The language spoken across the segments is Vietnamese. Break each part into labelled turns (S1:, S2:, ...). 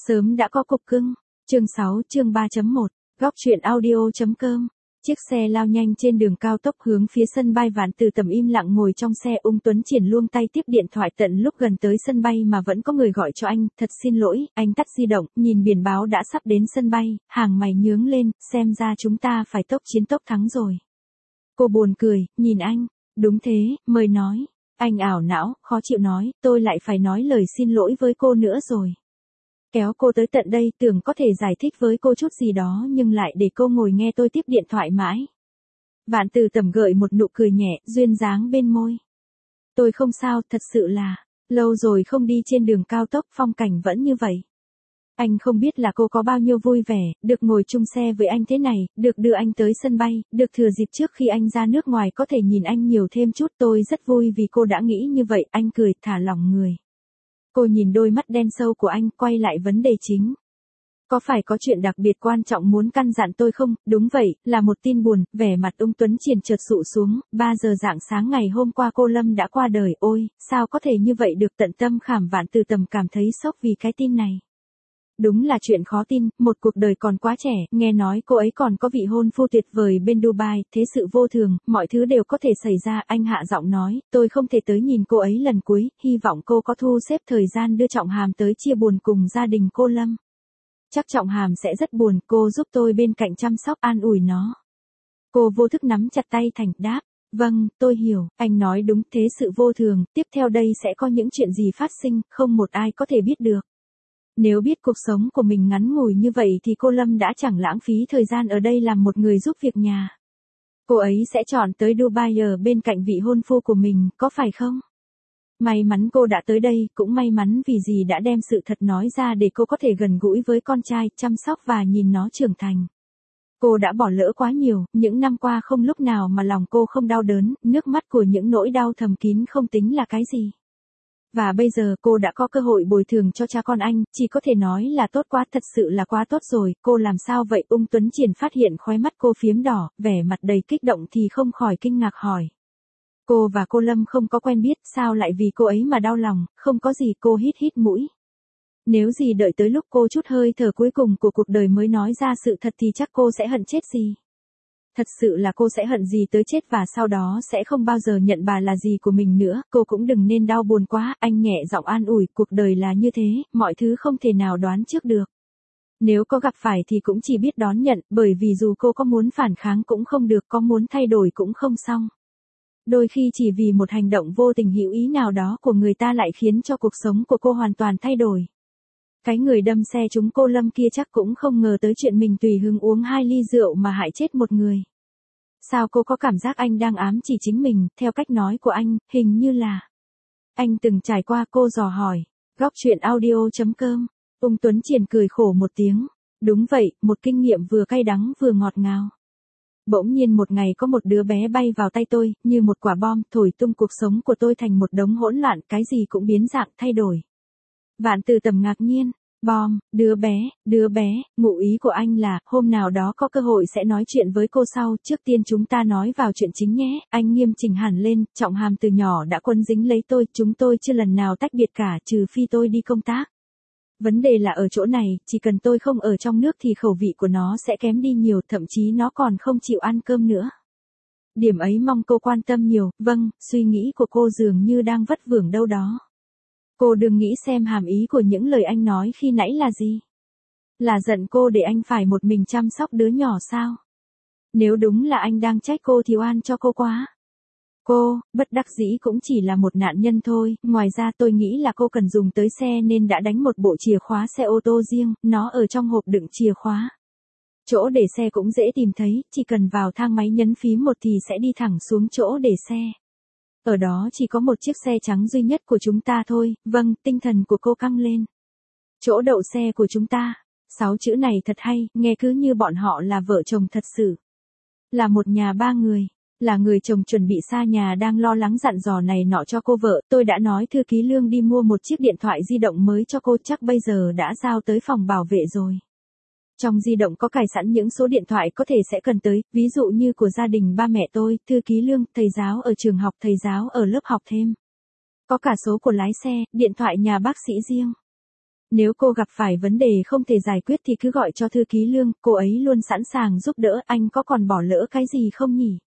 S1: Sớm đã có cục cưng. Chương 6 chương 3.1. Góc truyện audio.com. Chiếc xe lao nhanh trên đường cao tốc hướng phía sân bay Vạn Từ Tầm im lặng ngồi trong xe. Ung Tuấn Triển luông tay tiếp điện thoại tận lúc gần tới sân bay mà vẫn có người gọi cho anh. Thật xin lỗi, anh tắt di động, nhìn biển báo đã sắp đến sân bay, hàng mày nhướng lên, xem ra chúng ta phải tốc chiến tốc thắng rồi. Cô buồn cười, nhìn anh. Đúng thế, mời nói. Anh ảo não, khó chịu nói, tôi lại phải nói lời xin lỗi với cô nữa rồi. Kéo cô tới tận đây tưởng có thể giải thích với cô chút gì đó nhưng lại để cô ngồi nghe tôi tiếp điện thoại mãi. Vạn Từ Tầm gợi một nụ cười nhẹ, duyên dáng bên môi. Tôi không sao, thật sự là, lâu rồi không đi trên đường cao tốc, phong cảnh vẫn như vậy. Anh không biết là cô có bao nhiêu vui vẻ, được ngồi chung xe với anh thế này, được đưa anh tới sân bay, được thừa dịp trước khi anh ra nước ngoài có thể nhìn anh nhiều thêm chút. Tôi rất vui vì cô đã nghĩ như vậy, anh cười, thả lỏng người. Cô nhìn đôi mắt đen sâu của anh, quay lại vấn đề chính. Có phải có chuyện đặc biệt quan trọng muốn căn dặn tôi không? Đúng vậy, là một tin buồn. Vẻ mặt Ung Tuấn Triển chợt sụ xuống. 3 giờ rạng sáng ngày hôm qua cô Lâm đã qua đời. Ôi, sao có thể như vậy được? Tận tâm khảm. Vạn Từ Tầm cảm thấy sốc vì cái tin này. Đúng là chuyện khó tin, một cuộc đời còn quá trẻ, nghe nói cô ấy còn có vị hôn phu tuyệt vời bên Dubai, thế sự vô thường, mọi thứ đều có thể xảy ra. Anh hạ giọng nói, tôi không thể tới nhìn cô ấy lần cuối, hy vọng cô có thu xếp thời gian đưa Trọng Hàm tới chia buồn cùng gia đình cô Lâm. Chắc Trọng Hàm sẽ rất buồn, cô giúp tôi bên cạnh chăm sóc an ủi nó. Cô vô thức nắm chặt tay Thành, đáp, vâng, tôi hiểu, anh nói đúng, thế sự vô thường, tiếp theo đây sẽ có những chuyện gì phát sinh, không một ai có thể biết được. Nếu biết cuộc sống của mình ngắn ngủi như vậy thì cô Lâm đã chẳng lãng phí thời gian ở đây làm một người giúp việc nhà. Cô ấy sẽ chọn tới Dubai ở bên cạnh vị hôn phu của mình, có phải không? May mắn cô đã tới đây, cũng may mắn vì dì đã đem sự thật nói ra để cô có thể gần gũi với con trai, chăm sóc và nhìn nó trưởng thành. Cô đã bỏ lỡ quá nhiều, những năm qua không lúc nào mà lòng cô không đau đớn, nước mắt của những nỗi đau thầm kín không tính là cái gì. Và bây giờ cô đã có cơ hội bồi thường cho cha con anh, chỉ có thể nói là tốt quá, thật sự là quá tốt rồi. Cô làm sao vậy? Ung Tuấn Triển phát hiện khóe mắt cô phiếm đỏ, vẻ mặt đầy kích động thì không khỏi kinh ngạc hỏi. Cô và cô Lâm không có quen biết, sao lại vì cô ấy mà đau lòng? Không có gì. Cô hít hít mũi. Nếu gì đợi tới lúc cô chút hơi thở cuối cùng của cuộc đời mới nói ra sự thật thì chắc cô sẽ hận chết gì. Thật sự là cô sẽ hận gì tới chết và sau đó sẽ không bao giờ nhận bà là gì của mình nữa. Cô cũng đừng nên đau buồn quá. Anh nhẹ giọng an ủi, cuộc đời là như thế, mọi thứ không thể nào đoán trước được. Nếu có gặp phải thì cũng chỉ biết đón nhận, bởi vì dù cô có muốn phản kháng cũng không được, có muốn thay đổi cũng không xong. Đôi khi chỉ vì một hành động vô tình hữu ý nào đó của người ta lại khiến cho cuộc sống của cô hoàn toàn thay đổi. Cái người đâm xe trúng cô Lâm kia chắc cũng không ngờ tới chuyện mình tùy hứng uống 2 ly rượu mà hại chết một người. Sao cô có cảm giác anh đang ám chỉ chính mình? Theo cách nói của anh, hình như là anh từng trải qua. Cô dò hỏi. Góc truyện audio.com. Ung Tuấn Triển cười khổ một tiếng. Đúng vậy, một kinh nghiệm vừa cay đắng vừa ngọt ngào. Bỗng nhiên một ngày có một đứa bé bay vào tay tôi, như một quả bom, thổi tung cuộc sống của tôi thành một đống hỗn loạn, cái gì cũng biến dạng, thay đổi. Vạn Từ Tầm ngạc nhiên. Bom, đứa bé, ngụ ý của anh là, hôm nào đó có cơ hội sẽ nói chuyện với cô sau, trước tiên chúng ta nói vào chuyện chính nhé. Anh nghiêm chỉnh hẳn lên, Trọng Hàm từ nhỏ đã quấn dính lấy tôi, chúng tôi chưa lần nào tách biệt cả, trừ phi tôi đi công tác. Vấn đề là ở chỗ này, chỉ cần tôi không ở trong nước thì khẩu vị của nó sẽ kém đi nhiều, thậm chí nó còn không chịu ăn cơm nữa. Điểm ấy mong cô quan tâm nhiều. Vâng, suy nghĩ của cô dường như đang vất vưởng đâu đó. Cô đừng nghĩ xem hàm ý của những lời anh nói khi nãy là gì. Là giận cô để anh phải một mình chăm sóc đứa nhỏ sao? Nếu đúng là anh đang trách cô thì oan cho cô quá. Cô, bất đắc dĩ cũng chỉ là một nạn nhân thôi, ngoài ra tôi nghĩ là cô cần dùng tới xe nên đã đánh một bộ chìa khóa xe ô tô riêng, nó ở trong hộp đựng chìa khóa. Chỗ để xe cũng dễ tìm thấy, chỉ cần vào thang máy nhấn phím một thì sẽ đi thẳng xuống chỗ để xe. Ở đó chỉ có một chiếc xe trắng duy nhất của chúng ta thôi. Vâng, tinh thần của cô căng lên. Chỗ đậu xe của chúng ta. 6 chữ này thật hay, nghe cứ như bọn họ là vợ chồng thật sự. Là một nhà 3 người. Là người chồng chuẩn bị xa nhà đang lo lắng dặn dò này nọ cho cô vợ. Tôi đã nói thư ký Lương đi mua một chiếc điện thoại di động mới cho cô, chắc bây giờ đã giao tới phòng bảo vệ rồi. Trong di động có cài sẵn những số điện thoại có thể sẽ cần tới, ví dụ như của gia đình ba mẹ tôi, thư ký Lương, thầy giáo ở trường học, thầy giáo ở lớp học thêm. Có cả số của lái xe, điện thoại nhà bác sĩ riêng. Nếu cô gặp phải vấn đề không thể giải quyết thì cứ gọi cho thư ký Lương, cô ấy luôn sẵn sàng giúp đỡ, anh có còn bỏ lỡ cái gì không nhỉ?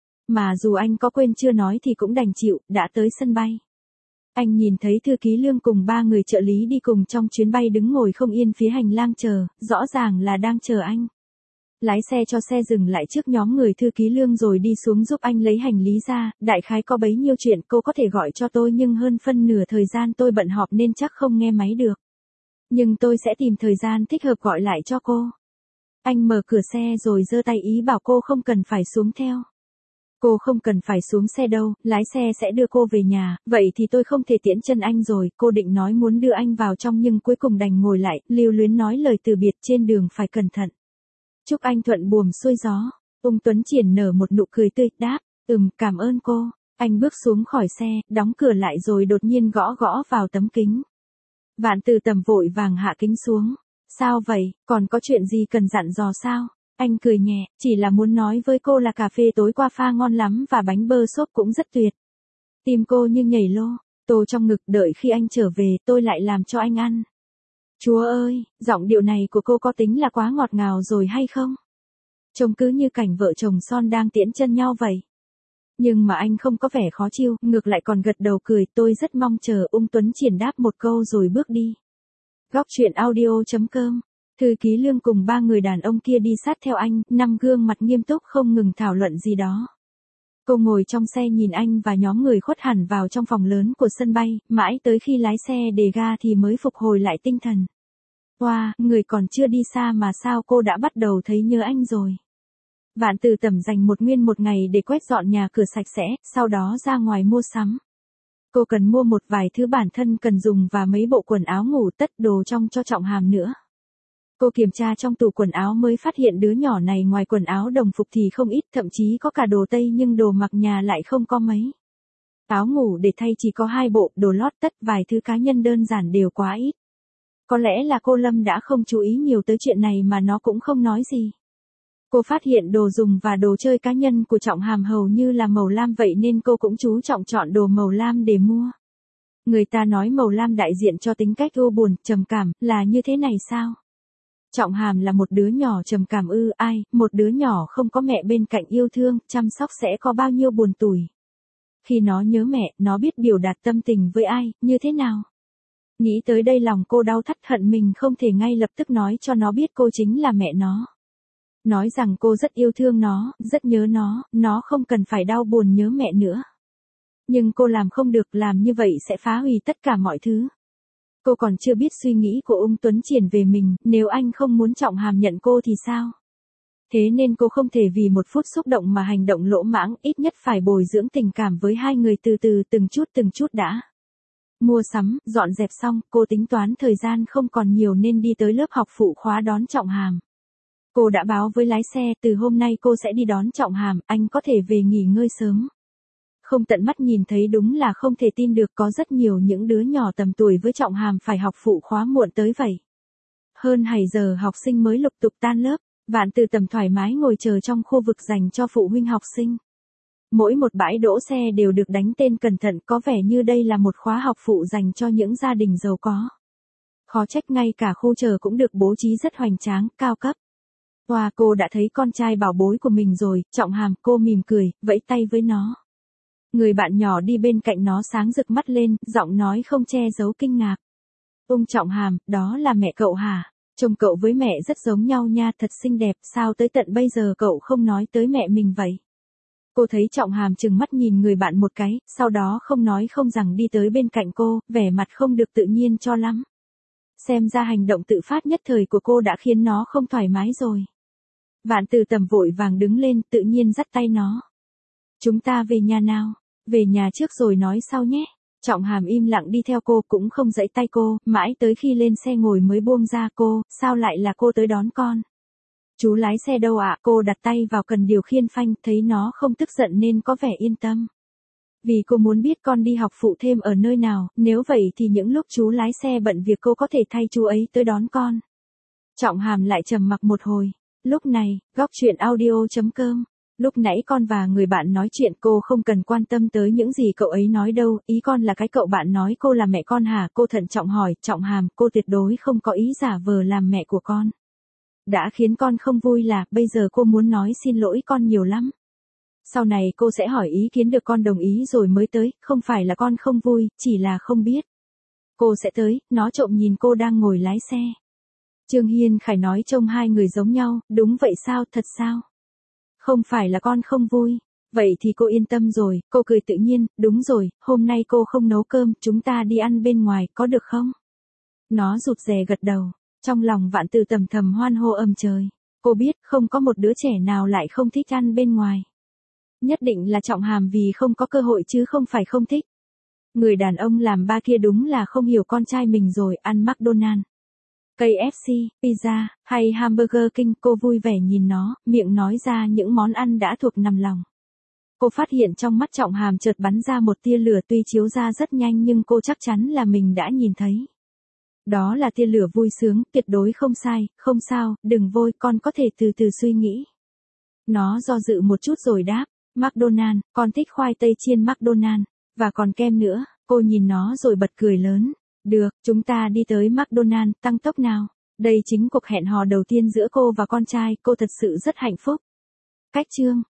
S1: Mà dù anh có quên chưa nói thì cũng đành chịu, đã tới sân bay. Anh nhìn thấy thư ký Lương cùng 3 người trợ lý đi cùng trong chuyến bay đứng ngồi không yên phía hành lang chờ, rõ ràng là đang chờ anh. Lái xe cho xe dừng lại trước nhóm người thư ký Lương rồi đi xuống giúp anh lấy hành lý ra, đại khái có bấy nhiêu chuyện cô có thể gọi cho tôi nhưng hơn phân nửa thời gian tôi bận họp nên chắc không nghe máy được. Nhưng tôi sẽ tìm thời gian thích hợp gọi lại cho cô. Anh mở cửa xe rồi giơ tay ý bảo cô không cần phải xuống theo. Cô không cần phải xuống xe đâu, lái xe sẽ đưa cô về nhà, vậy thì tôi không thể tiễn chân anh rồi, cô định nói muốn đưa anh vào trong nhưng cuối cùng đành ngồi lại, lưu luyến nói lời từ biệt trên đường phải cẩn thận. Chúc anh thuận buồm xuôi gió. Ung Tuấn Triển nở một nụ cười tươi, đáp, cảm ơn cô. Anh bước xuống khỏi xe, đóng cửa lại rồi đột nhiên gõ gõ vào tấm kính. Vạn Từ Tầm vội vàng hạ kính xuống. Sao vậy, còn có chuyện gì cần dặn dò sao? Anh cười nhẹ, chỉ là muốn nói với cô là cà phê tối qua pha ngon lắm và bánh bơ xốp cũng rất tuyệt. Tim cô như nhảy lô, tô trong ngực đợi khi anh trở về tôi lại làm cho anh ăn. Chúa ơi, giọng điệu này của cô có tính là quá ngọt ngào rồi hay không? Trông cứ như cảnh vợ chồng son đang tiễn chân nhau vậy. Nhưng mà anh không có vẻ khó chịu, ngược lại còn gật đầu cười, tôi rất mong chờ. Ung Tuấn Triển đáp một câu rồi bước đi. Góc truyện audio.com. Thư ký Lương cùng 3 người đàn ông kia đi sát theo anh, 5 gương mặt nghiêm túc không ngừng thảo luận gì đó. Cô ngồi trong xe nhìn anh và nhóm người khuất hẳn vào trong phòng lớn của sân bay, mãi tới khi lái xe đề ga thì mới phục hồi lại tinh thần. Wow, người còn chưa đi xa mà sao cô đã bắt đầu thấy nhớ anh rồi. Vạn Từ Tầm dành một ngày để quét dọn nhà cửa sạch sẽ, sau đó ra ngoài mua sắm. Cô cần mua một vài thứ bản thân cần dùng và mấy bộ quần áo ngủ, tất đồ trong cho Trọng Hàm nữa. Cô kiểm tra trong tủ quần áo mới phát hiện đứa nhỏ này ngoài quần áo đồng phục thì không ít, thậm chí có cả đồ tây nhưng đồ mặc nhà lại không có mấy. Áo ngủ để thay chỉ có 2 bộ, đồ lót tất vài thứ cá nhân đơn giản đều quá ít. Có lẽ là cô Lâm đã không chú ý nhiều tới chuyện này mà nó cũng không nói gì. Cô phát hiện đồ dùng và đồ chơi cá nhân của Trọng Hàm hầu như là màu lam vậy nên cô cũng chú trọng chọn đồ màu lam để mua. Người ta nói màu lam đại diện cho tính cách ưu buồn, trầm cảm, là như thế này sao? Trọng Hàm là một đứa nhỏ trầm cảm ư? Ai, một đứa nhỏ không có mẹ bên cạnh yêu thương, chăm sóc sẽ có bao nhiêu buồn tủi. Khi nó nhớ mẹ, nó biết biểu đạt tâm tình với ai, như thế nào? Nghĩ tới đây lòng cô đau thắt hận mình không thể ngay lập tức nói cho nó biết cô chính là mẹ nó. Nói rằng cô rất yêu thương nó, rất nhớ nó không cần phải đau buồn nhớ mẹ nữa. Nhưng cô làm không được, làm như vậy sẽ phá hủy tất cả mọi thứ. Cô còn chưa biết suy nghĩ của Ung Tuấn Triển về mình, nếu anh không muốn Trọng Hàm nhận cô thì sao? Thế nên cô không thể vì một phút xúc động mà hành động lỗ mãng, ít nhất phải bồi dưỡng tình cảm với hai người từ từ từng chút đã. Mua sắm, dọn dẹp xong, cô tính toán thời gian không còn nhiều nên đi tới lớp học phụ khóa đón Trọng Hàm. Cô đã báo với lái xe, từ hôm nay cô sẽ đi đón Trọng Hàm, anh có thể về nghỉ ngơi sớm. Không tận mắt nhìn thấy đúng là không thể tin được, có rất nhiều những đứa nhỏ tầm tuổi với Trọng Hàm phải học phụ khóa muộn tới vậy. Hơn 2 giờ học sinh mới lục tục tan lớp, Vạn Từ Tầm thoải mái ngồi chờ trong khu vực dành cho phụ huynh học sinh. Mỗi một bãi đỗ xe đều được đánh tên cẩn thận, có vẻ như đây là một khóa học phụ dành cho những gia đình giàu có. Khó trách ngay cả khu chờ cũng được bố trí rất hoành tráng, cao cấp. Wow, cô đã thấy con trai bảo bối của mình rồi. Trọng Hàm, cô mỉm cười, vẫy tay với nó. Người bạn nhỏ đi bên cạnh nó sáng rực mắt lên, giọng nói không che giấu kinh ngạc. Trọng Hàm, đó là mẹ cậu hả? Trông cậu với mẹ rất giống nhau nha, thật xinh đẹp, sao tới tận bây giờ cậu không nói tới mẹ mình vậy? Cô thấy Trọng Hàm trừng mắt nhìn người bạn một cái, sau đó không nói không rằng đi tới bên cạnh cô, vẻ mặt không được tự nhiên cho lắm. Xem ra hành động tự phát nhất thời của cô đã khiến nó không thoải mái rồi. Vạn Từ Tầm vội vàng đứng lên, tự nhiên dắt tay nó. Chúng ta về nhà nào? Về nhà trước rồi nói sau nhé. Trọng Hàm im lặng đi theo cô, cũng không giãy tay cô, mãi tới khi lên xe ngồi mới buông ra. Cô, sao lại là cô tới đón con? Chú lái xe đâu ạ? Cô đặt tay vào cần điều khiển phanh, thấy nó không tức giận nên có vẻ yên tâm. Vì cô muốn biết con đi học phụ thêm ở nơi nào, nếu vậy thì những lúc chú lái xe bận việc cô có thể thay chú ấy tới đón con. Trọng Hàm lại trầm mặc một hồi. Lúc này, góc truyện audio.com. Lúc nãy con và người bạn nói chuyện cô không cần quan tâm tới những gì cậu ấy nói đâu, ý con là cái cậu bạn nói cô là mẹ con hả? Cô thận trọng hỏi, Trọng Hàm, cô tuyệt đối không có ý giả vờ làm mẹ của con. Đã khiến con không vui là, bây giờ cô muốn nói xin lỗi con nhiều lắm. Sau này cô sẽ hỏi ý kiến được con đồng ý rồi mới tới, không phải là con không vui, chỉ là không biết. Cô sẽ tới, nó trộm nhìn cô đang ngồi lái xe. Trương Hiên Khải nói trông hai người giống nhau, đúng vậy sao, thật sao? Không phải là con không vui. Vậy thì cô yên tâm rồi, cô cười tự nhiên, đúng rồi, hôm nay cô không nấu cơm, chúng ta đi ăn bên ngoài, có được không? Nó rụt rè gật đầu, trong lòng Vạn Từ tầm thầm hoan hô âm trời. Cô biết, không có một đứa trẻ nào lại không thích ăn bên ngoài. Nhất định là Trọng Hàm vì không có cơ hội chứ không phải không thích. Người đàn ông làm ba kia đúng là không hiểu con trai mình rồi, ăn McDonald's, KFC, pizza, hay Hamburger King, cô vui vẻ nhìn nó, miệng nói ra những món ăn đã thuộc nằm lòng. Cô phát hiện trong mắt Trọng Hàm chợt bắn ra một tia lửa tuy chiếu ra rất nhanh nhưng cô chắc chắn là mình đã nhìn thấy. Đó là tia lửa vui sướng, tuyệt đối không sai, không sao, đừng vội, con có thể từ từ suy nghĩ. Nó do dự một chút rồi đáp, McDonald's, con thích khoai tây chiên McDonald's, và còn kem nữa, cô nhìn nó rồi bật cười lớn. Được, chúng ta đi tới McDonald's, tăng tốc nào. Đây chính cuộc hẹn hò đầu tiên giữa cô và con trai, cô thật sự rất hạnh phúc. Cách chương